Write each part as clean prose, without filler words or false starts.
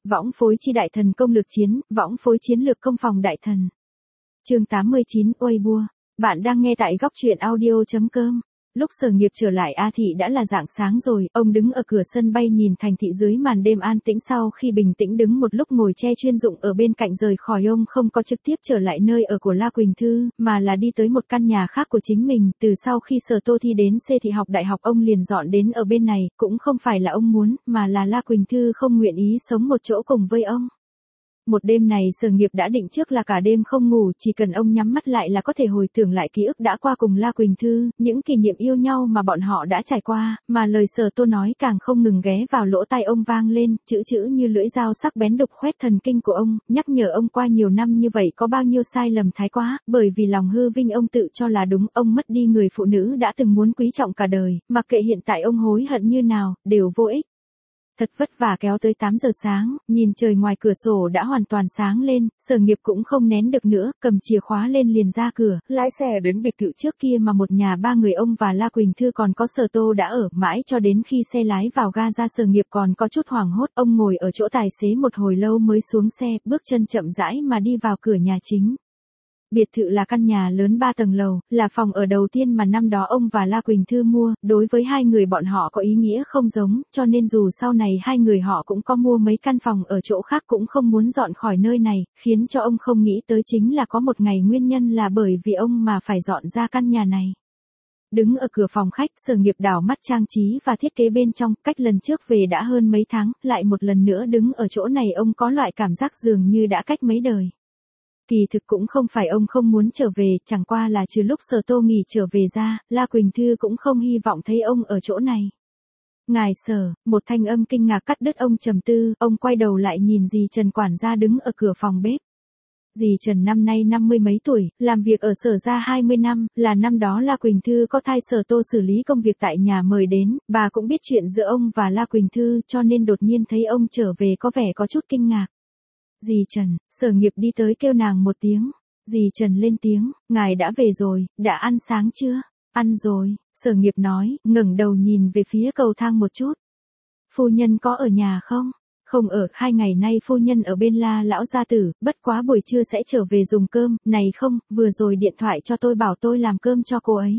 võng phối chi đại thần công lược chiến, võng phối chiến lược công phòng đại thần. Chương 89, Weibo. Bạn đang nghe tại góc truyện audio.com. Lúc Sở Nghiệp trở lại A Thị đã là rạng sáng rồi, ông đứng ở cửa sân bay nhìn thành thị dưới màn đêm an tĩnh. Sau khi bình tĩnh đứng một lúc, ngồi che chuyên dụng ở bên cạnh rời khỏi, ông không có trực tiếp trở lại nơi ở của La Quỳnh Thư, mà là đi tới một căn nhà khác của chính mình. Từ sau khi Sở Tô thi đến C Thị học đại học, ông liền dọn đến ở bên này, cũng không phải là ông muốn, mà là La Quỳnh Thư không nguyện ý sống một chỗ cùng với ông. Một đêm này Sở Nghiệp đã định trước là cả đêm không ngủ, chỉ cần ông nhắm mắt lại là có thể hồi tưởng lại ký ức đã qua cùng La Quỳnh Thư, những kỷ niệm yêu nhau mà bọn họ đã trải qua, mà lời Sở Tô nói càng không ngừng ghé vào lỗ tai ông vang lên, chữ chữ như lưỡi dao sắc bén đục khoét thần kinh của ông, nhắc nhở ông qua nhiều năm như vậy có bao nhiêu sai lầm thái quá, bởi vì lòng hư vinh ông tự cho là đúng, ông mất đi người phụ nữ đã từng muốn quý trọng cả đời, mặc kệ hiện tại ông hối hận như nào, đều vô ích. Thật vất vả kéo tới 8 giờ sáng, nhìn trời ngoài cửa sổ đã hoàn toàn sáng lên, Sở Nghiệp cũng không nén được nữa, cầm chìa khóa lên liền ra cửa, lái xe đến biệt thự trước kia mà một nhà ba người ông và La Quỳnh Thư còn có Sở Tô đã ở, mãi cho đến khi xe lái vào ga ra Sở Nghiệp còn có chút hoảng hốt, ông ngồi ở chỗ tài xế một hồi lâu mới xuống xe, bước chân chậm rãi mà đi vào cửa nhà chính. Biệt thự là căn nhà lớn 3 tầng lầu, là phòng ở đầu tiên mà năm đó ông và La Quỳnh Thư mua, đối với hai người bọn họ có ý nghĩa không giống, cho nên dù sau này hai người họ cũng có mua mấy căn phòng ở chỗ khác cũng không muốn dọn khỏi nơi này, khiến cho ông không nghĩ tới chính là có một ngày nguyên nhân là bởi vì ông mà phải dọn ra căn nhà này. Đứng ở cửa phòng khách, Sở Nghiệp đảo mắt trang trí và thiết kế bên trong, cách lần trước về đã hơn mấy tháng, lại một lần nữa đứng ở chỗ này ông có loại cảm giác dường như đã cách mấy đời. Kỳ thực cũng không phải ông không muốn trở về, chẳng qua là trừ lúc Sở Tô nghỉ trở về ra, La Quỳnh Thư cũng không hy vọng thấy ông ở chỗ này. Ngài Sở, một thanh âm kinh ngạc cắt đứt ông trầm tư, ông quay đầu lại nhìn dì Trần quản gia đứng ở cửa phòng bếp. Dì Trần năm nay 50 mấy tuổi, làm việc ở Sở gia 20 năm, là năm đó La Quỳnh Thư có thai Sở Tô xử lý công việc tại nhà mời đến, bà cũng biết chuyện giữa ông và La Quỳnh Thư cho nên đột nhiên thấy ông trở về có vẻ có chút kinh ngạc. Dì Trần, Sở Nghiệp đi tới kêu nàng một tiếng. Dì Trần lên tiếng, ngài đã về rồi, đã ăn sáng chưa? Ăn rồi, Sở Nghiệp nói, ngẩng đầu nhìn về phía cầu thang một chút. Phu nhân có ở nhà không? Không ở, 2 ngày nay phu nhân ở bên La lão gia tử, bất quá buổi trưa sẽ trở về dùng cơm, này không, vừa rồi điện thoại cho tôi bảo tôi làm cơm cho cô ấy.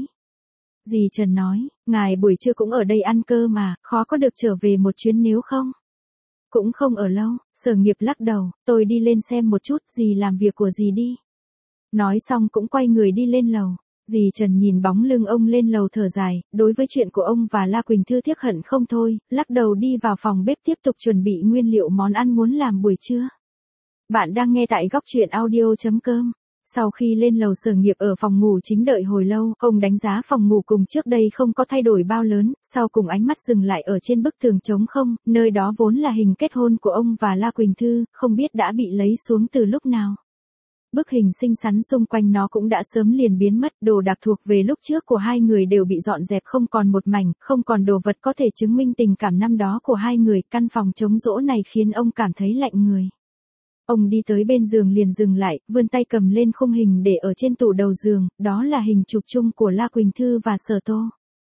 Dì Trần nói, ngài buổi trưa cũng ở đây ăn cơ mà, khó có được trở về một chuyến nếu không? Cũng không ở lâu, Sở Nghiệp lắc đầu, tôi đi lên xem một chút, dì làm việc của dì đi. Nói xong cũng quay người đi lên lầu. Dì Trần nhìn bóng lưng ông lên lầu thở dài, đối với chuyện của ông và La Quỳnh Thư tiếc hận không thôi, lắc đầu đi vào phòng bếp tiếp tục chuẩn bị nguyên liệu món ăn muốn làm buổi trưa. Bạn đang nghe tại góc truyện audio.com. Sau khi lên lầu, Sở Nghiệp ở phòng ngủ chính đợi hồi lâu, ông đánh giá phòng ngủ cùng trước đây không có thay đổi bao lớn, sau cùng ánh mắt dừng lại ở trên bức tường trống không, nơi đó vốn là hình kết hôn của ông và La Quỳnh Thư, không biết đã bị lấy xuống từ lúc nào. Bức hình xinh xắn xung quanh nó cũng đã sớm liền biến mất, đồ đạc thuộc về lúc trước của hai người đều bị dọn dẹp không còn một mảnh, không còn đồ vật có thể chứng minh tình cảm năm đó của hai người, căn phòng trống rỗng này khiến ông cảm thấy lạnh người. Ông đi tới bên giường liền dừng lại, vươn tay cầm lên khung hình để ở trên tủ đầu giường, đó là hình chụp chung của La Quỳnh Thư và Sở Tô.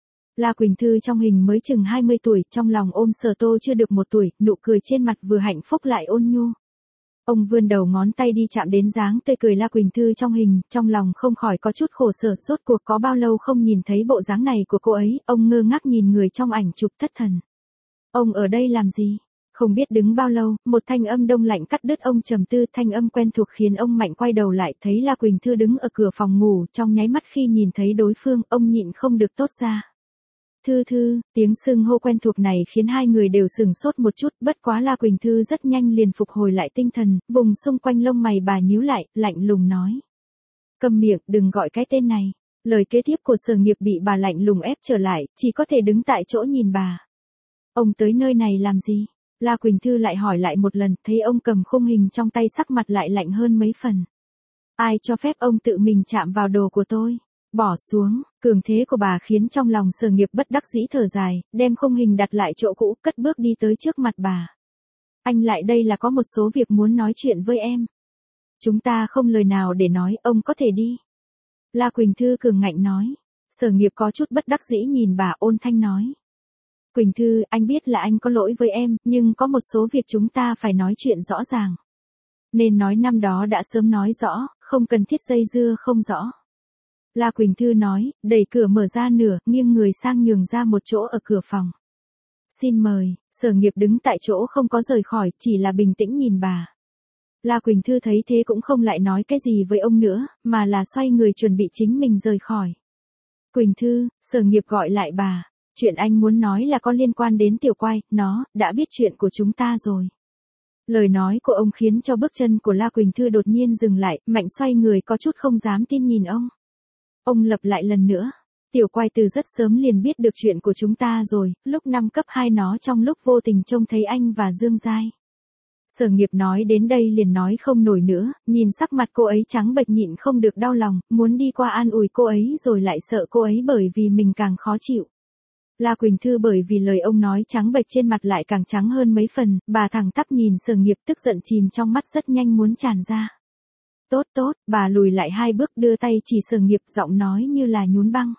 La Quỳnh Thư trong hình mới chừng 20 tuổi, trong lòng ôm Sở Tô chưa được 1 tuổi, nụ cười trên mặt vừa hạnh phúc lại ôn nhu. Ông vươn đầu ngón tay đi chạm đến dáng tươi cười La Quỳnh Thư trong hình, trong lòng không khỏi có chút khổ sở, rốt cuộc có bao lâu không nhìn thấy bộ dáng này của cô ấy, ông ngơ ngác nhìn người trong ảnh chụp thất thần. Ông ở đây làm gì? Không biết đứng bao lâu, một thanh âm đông lạnh cắt đứt ông trầm tư, thanh âm quen thuộc khiến ông mạnh quay đầu lại, thấy La Quỳnh Thư đứng ở cửa phòng ngủ, trong nháy mắt khi nhìn thấy đối phương, ông nhịn không được tốt ra. Thư Thư, tiếng xưng hô quen thuộc này khiến hai người đều sửng sốt một chút, bất quá La Quỳnh Thư rất nhanh liền phục hồi lại tinh thần, vùng xung quanh lông mày bà nhíu lại, lạnh lùng nói. Câm miệng, đừng gọi cái tên này. Lời kế tiếp của Sở Nghiệp bị bà lạnh lùng ép trở lại, chỉ có thể đứng tại chỗ nhìn bà. Ông tới nơi này làm gì? La Quỳnh Thư lại hỏi lại một lần, thấy ông cầm khung hình trong tay sắc mặt lại lạnh hơn mấy phần. Ai cho phép ông tự mình chạm vào đồ của tôi? Bỏ xuống, cường thế của bà khiến trong lòng Sở Nghiệp bất đắc dĩ thở dài, đem khung hình đặt lại chỗ cũ, cất bước đi tới trước mặt bà. Anh lại đây là có một số việc muốn nói chuyện với em. Chúng ta không lời nào để nói, ông có thể đi. La Quỳnh Thư cường ngạnh nói. Sở Nghiệp có chút bất đắc dĩ nhìn bà, ôn thanh nói. Quỳnh Thư, anh biết là anh có lỗi với em, nhưng có một số việc chúng ta phải nói chuyện rõ ràng. Nên nói năm đó đã sớm nói rõ, không cần thiết dây dưa không rõ. La Quỳnh Thư nói, đẩy cửa mở ra nửa, nghiêng người sang nhường ra một chỗ ở cửa phòng. Xin mời, Sở Nghiệp đứng tại chỗ không có rời khỏi, chỉ là bình tĩnh nhìn bà. La Quỳnh Thư thấy thế cũng không lại nói cái gì với ông nữa, mà là xoay người chuẩn bị chính mình rời khỏi. Quỳnh Thư, Sở Nghiệp gọi lại bà. Chuyện anh muốn nói là có liên quan đến Tiểu Quay, nó, đã biết chuyện của chúng ta rồi. Lời nói của ông khiến cho bước chân của La Quỳnh Thư đột nhiên dừng lại, mạnh xoay người có chút không dám tin nhìn ông. Ông lặp lại lần nữa. Tiểu Quay từ rất sớm liền biết được chuyện của chúng ta rồi, lúc năm cấp 2 nó trong lúc vô tình trông thấy anh và Dương Giai. Sở Nghiệp nói đến đây liền nói không nổi nữa, nhìn sắc mặt cô ấy trắng bệch nhịn không được đau lòng, muốn đi qua an ủi cô ấy rồi lại sợ cô ấy bởi vì mình càng khó chịu. La Quỳnh Thư bởi vì lời ông nói trắng bệch trên mặt lại càng trắng hơn mấy phần, bà thẳng tắp nhìn Sở Nghiệp tức giận chìm trong mắt rất nhanh muốn tràn ra. Tốt tốt, bà lùi lại 2 bước đưa tay chỉ Sở Nghiệp giọng nói như là nhún băng.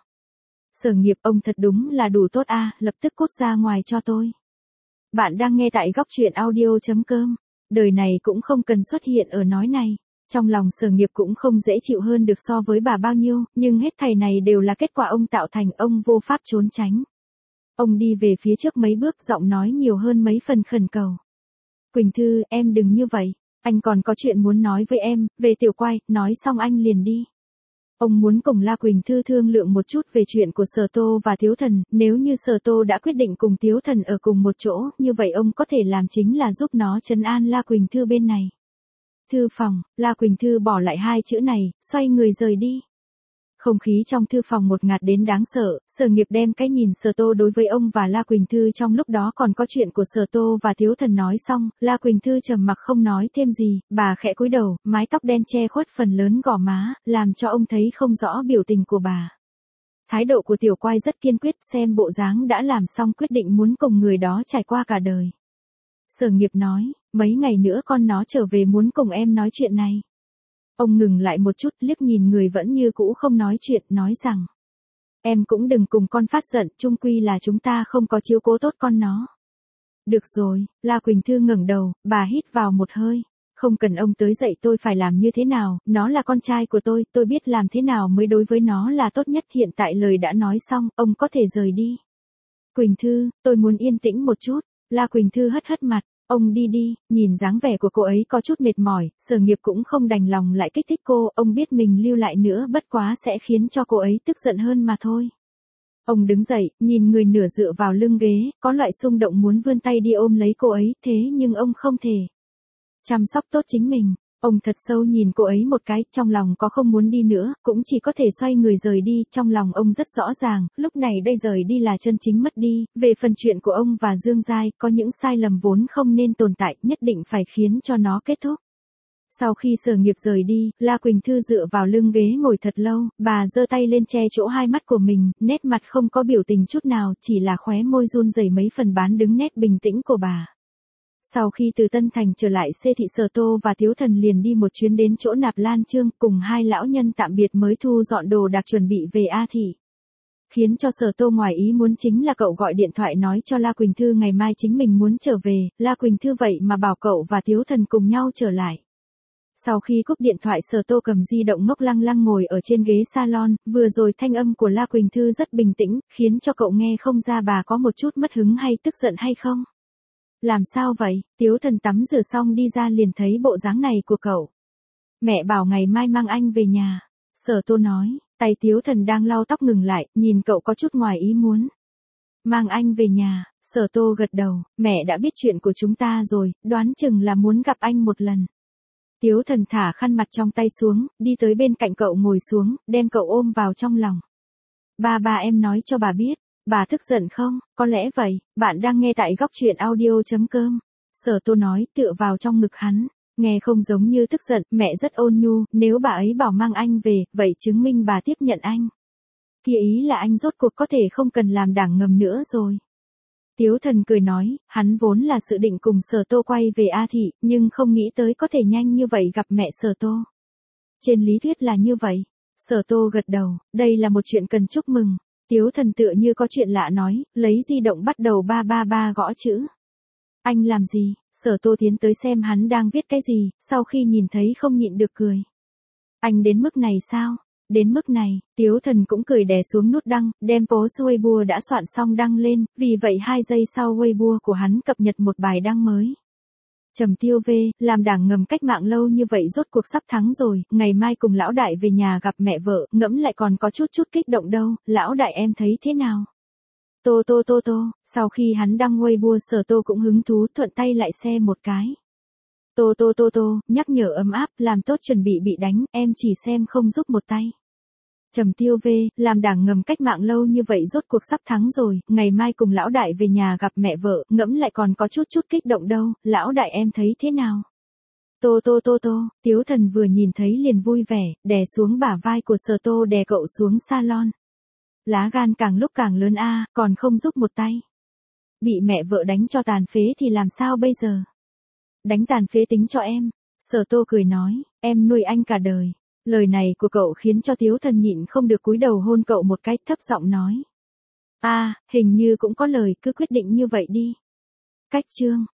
Sở Nghiệp ông thật đúng là đủ tốt a, lập tức cút ra ngoài cho tôi. Bạn đang nghe tại góc truyện audio.com. Đời này cũng không cần xuất hiện ở nói này. Trong lòng Sở Nghiệp cũng không dễ chịu hơn được so với bà bao nhiêu, nhưng hết thảy này đều là kết quả ông tạo thành, ông vô pháp trốn tránh. Ông đi về phía trước mấy bước giọng nói nhiều hơn mấy phần khẩn cầu. Quỳnh Thư, em đừng như vậy. Anh còn có chuyện muốn nói với em, về Tiểu Quay, nói xong anh liền đi. Ông muốn cùng La Quỳnh Thư thương lượng một chút về chuyện của Sở Tô và Tiếu Thần, nếu như Sở Tô đã quyết định cùng Tiếu Thần ở cùng một chỗ, như vậy ông có thể làm chính là giúp nó trấn an La Quỳnh Thư bên này. Thư phòng, La Quỳnh Thư bỏ lại 2 chữ này, xoay người rời đi. Không khí trong thư phòng một ngạt đến đáng sợ, Sở Nghiệp đem cái nhìn Sở Tô đối với ông và La Quỳnh Thư trong lúc đó còn có chuyện của Sở Tô và Tiếu Thần nói xong, La Quỳnh Thư trầm mặc không nói thêm gì, bà khẽ cúi đầu, mái tóc đen che khuất phần lớn gò má, làm cho ông thấy không rõ biểu tình của bà. Thái độ của Tiểu Quay rất kiên quyết, xem bộ dáng đã làm xong quyết định muốn cùng người đó trải qua cả đời. Sở Nghiệp nói, mấy ngày nữa con nó trở về muốn cùng em nói chuyện này. Ông ngừng lại một chút, liếc nhìn người vẫn như cũ không nói chuyện, nói rằng. Em cũng đừng cùng con phát giận, chung quy là chúng ta không có chiếu cố tốt con nó. Được rồi, La Quỳnh Thư ngẩng đầu, bà hít vào một hơi. Không cần ông tới dạy tôi phải làm như thế nào, nó là con trai của tôi biết làm thế nào mới đối với nó là tốt nhất, hiện tại lời đã nói xong, ông có thể rời đi. Quỳnh Thư, tôi muốn yên tĩnh một chút. La Quỳnh Thư hất hất mặt. Ông đi đi, nhìn dáng vẻ của cô ấy có chút mệt mỏi, Sở Nghiệp cũng không đành lòng lại kích thích cô, ông biết mình lưu lại nữa bất quá sẽ khiến cho cô ấy tức giận hơn mà thôi. Ông đứng dậy, nhìn người nửa dựa vào lưng ghế, có loại xung động muốn vươn tay đi ôm lấy cô ấy, thế nhưng ông không thể. Chăm sóc tốt chính mình. Ông thật sâu nhìn cô ấy một cái, trong lòng có không muốn đi nữa, cũng chỉ có thể xoay người rời đi, trong lòng ông rất rõ ràng, lúc này đây rời đi là chân chính mất đi, về phần chuyện của ông và Dương Giai, có những sai lầm vốn không nên tồn tại, nhất định phải khiến cho nó kết thúc. Sau khi Sở Nghiệp rời đi, La Quỳnh Thư dựa vào lưng ghế ngồi thật lâu, bà giơ tay lên che chỗ 2 mắt của mình, nét mặt không có biểu tình chút nào, chỉ là khóe môi run rẩy mấy phần bán đứng nét bình tĩnh của bà. Sau khi từ Tân Thành trở lại Xê Thị, Sở Tô và Tiếu Thần liền đi một chuyến đến chỗ Nạp Lan Trương, cùng 2 lão nhân tạm biệt mới thu dọn đồ đạc chuẩn bị về A Thị. Khiến cho Sở Tô ngoài ý muốn chính là cậu gọi điện thoại nói cho La Quỳnh Thư ngày mai chính mình muốn trở về, La Quỳnh Thư vậy mà bảo cậu và Tiếu Thần cùng nhau trở lại. Sau khi cúp điện thoại, Sở Tô cầm di động ngốc lăng lăng ngồi ở trên ghế salon, vừa rồi thanh âm của La Quỳnh Thư rất bình tĩnh, khiến cho cậu nghe không ra bà có một chút mất hứng hay tức giận hay không. Làm sao vậy? Tiếu Thần tắm rửa xong đi ra liền thấy bộ dáng này của cậu. Mẹ bảo ngày mai mang anh về nhà. Sở Tô nói, tay Tiếu Thần đang lau tóc ngừng lại, nhìn cậu có chút ngoài ý muốn. Mang anh về nhà, Sở Tô gật đầu, mẹ đã biết chuyện của chúng ta rồi, đoán chừng là muốn gặp anh một lần. Tiếu Thần thả khăn mặt trong tay xuống, đi tới bên cạnh cậu ngồi xuống, đem cậu ôm vào trong lòng. Ba em nói cho bà biết. Bà tức giận không? Có lẽ vậy, bạn đang nghe tại góc truyện audio.com. Sở Tô nói, tựa vào trong ngực hắn. Nghe không giống như tức giận, mẹ rất ôn nhu, nếu bà ấy bảo mang anh về, vậy chứng minh bà tiếp nhận anh. Kia ý là anh rốt cuộc có thể không cần làm đảng ngầm nữa rồi. Tiếu Thần cười nói, hắn vốn là dự định cùng Sở Tô quay về A Thị, nhưng không nghĩ tới có thể nhanh như vậy gặp mẹ Sở Tô. Trên lý thuyết là như vậy. Sở Tô gật đầu, đây là một chuyện cần chúc mừng. Tiếu Thần tựa như có chuyện lạ nói, lấy di động bắt đầu ba ba ba gõ chữ. Anh làm gì? Sở Tô tiến tới xem hắn đang viết cái gì, sau khi nhìn thấy không nhịn được cười. Anh đến mức này sao? Đến mức này, Tiếu Thần cũng cười đè xuống nút đăng, đem post Weibo đã soạn xong đăng lên, vì vậy 2 giây sau Weibo của hắn cập nhật một bài đăng mới. Trầm Tiêu V, làm đảng ngầm cách mạng lâu như vậy rốt cuộc sắp thắng rồi, ngày mai cùng lão đại về nhà gặp mẹ vợ, ngẫm lại còn có chút kích động đâu, lão đại em thấy thế nào? Tô, sau khi hắn đăng Weibo Sở Tô cũng hứng thú thuận tay lại xe một cái. Tô, nhắc nhở ấm áp, làm tốt chuẩn bị đánh, em chỉ xem không giúp một tay. Trầm Tiêu V, làm đảng ngầm cách mạng lâu như vậy rốt cuộc sắp thắng rồi, ngày mai cùng lão đại về nhà gặp mẹ vợ, ngẫm lại còn có chút kích động đâu, lão đại em thấy thế nào? Tô, Tiếu Thần vừa nhìn thấy liền vui vẻ, đè xuống bả vai của Sở Tô đè cậu xuống salon. Lá gan càng lúc càng lớn a, còn không giúp một tay. Bị mẹ vợ đánh cho tàn phế thì làm sao bây giờ? Đánh tàn phế tính cho em. Sở Tô cười nói, em nuôi anh cả đời. Lời này của cậu khiến cho Tiếu Thần nhịn không được cúi đầu hôn cậu một cái, thấp giọng nói. Hình như cũng có lời, cứ quyết định như vậy đi. Cách chương